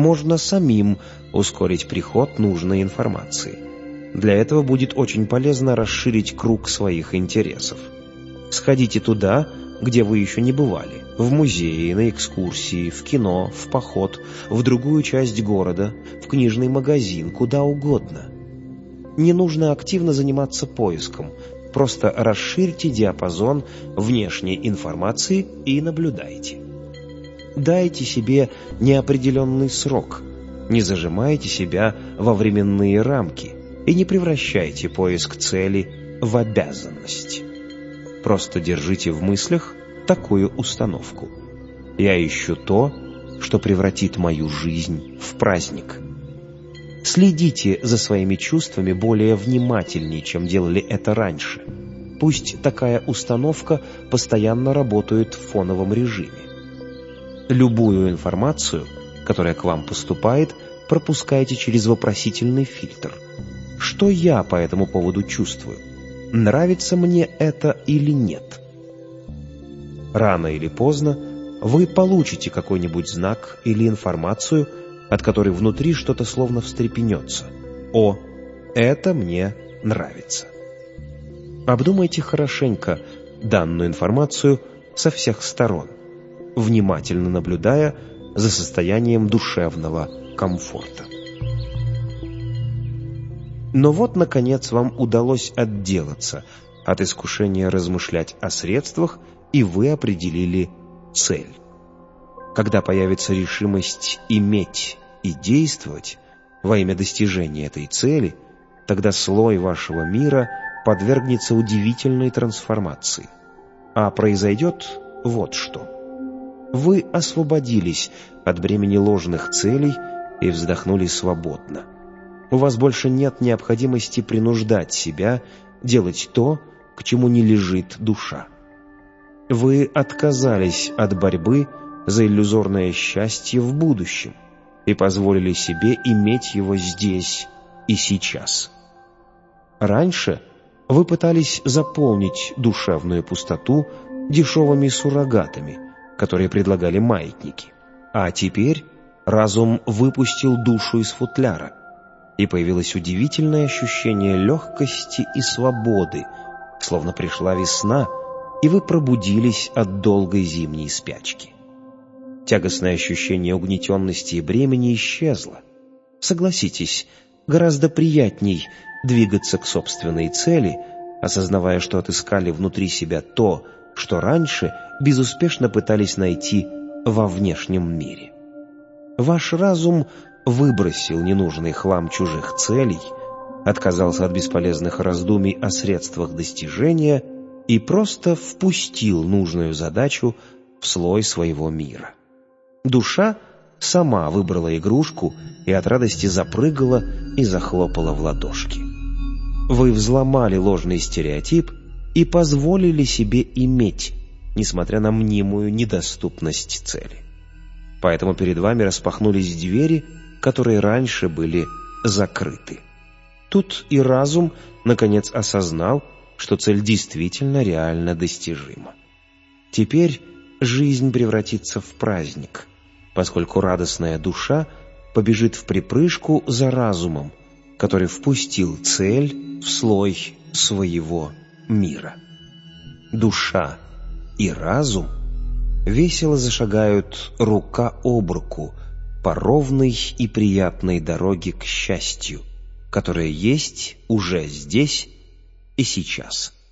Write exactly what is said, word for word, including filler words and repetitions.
можно самим ускорить приход нужной информации. Для этого будет очень полезно расширить круг своих интересов. Сходите туда, где вы еще не бывали. В музеи, на экскурсии, в кино, в поход, в другую часть города, в книжный магазин, куда угодно. Не нужно активно заниматься поиском. Просто расширьте диапазон внешней информации и наблюдайте. Дайте себе неопределенный срок. Не зажимайте себя во временные рамки и не превращайте поиск цели в обязанность. Просто держите в мыслях такую установку. Я ищу то, что превратит мою жизнь в праздник. Следите за своими чувствами более внимательнее, чем делали это раньше. Пусть такая установка постоянно работает в фоновом режиме. Любую информацию, которая к вам поступает, пропускайте через вопросительный фильтр. Что я по этому поводу чувствую? Нравится мне это или нет? Рано или поздно вы получите какой-нибудь знак или информацию, от которой внутри что-то словно встрепенется. О, это мне нравится. Обдумайте хорошенько данную информацию со всех сторон, внимательно наблюдая за состоянием душевного комфорта. Но вот, наконец, вам удалось отделаться от искушения размышлять о средствах, и вы определили цель. Когда появится решимость иметь и действовать во имя достижения этой цели, тогда слой вашего мира подвергнется удивительной трансформации. А произойдет вот что. Вы освободились от бремени ложных целей и вздохнули свободно. У вас больше нет необходимости принуждать себя делать то, к чему не лежит душа. Вы отказались от борьбы за иллюзорное счастье в будущем и позволили себе иметь его здесь и сейчас. Раньше вы пытались заполнить душевную пустоту дешевыми суррогатами, которые предлагали маятники, а теперь разум выпустил душу из футляра, и появилось удивительное ощущение легкости и свободы, словно пришла весна, и вы пробудились от долгой зимней спячки. Тягостное ощущение угнетенности и бремени исчезло. Согласитесь, гораздо приятней двигаться к собственной цели, осознавая, что отыскали внутри себя то, что раньше безуспешно пытались найти во внешнем мире. Ваш разум выбросил ненужный хлам чужих целей, отказался от бесполезных раздумий о средствах достижения и просто впустил нужную задачу в слой своего мира. Душа сама выбрала игрушку и от радости запрыгала и захлопала в ладошки. Вы взломали ложный стереотип и позволили себе иметь, несмотря на мнимую недоступность цели. Поэтому перед вами распахнулись двери, которые раньше были закрыты. Тут и разум наконец осознал, что цель действительно реально достижима. Теперь жизнь превратится в праздник, поскольку радостная душа побежит в припрыжку за разумом, который впустил цель в слой своего мира. Душа и разум весело зашагают рука об руку по ровной и приятной дороге к счастью, которое есть уже здесь и сейчас.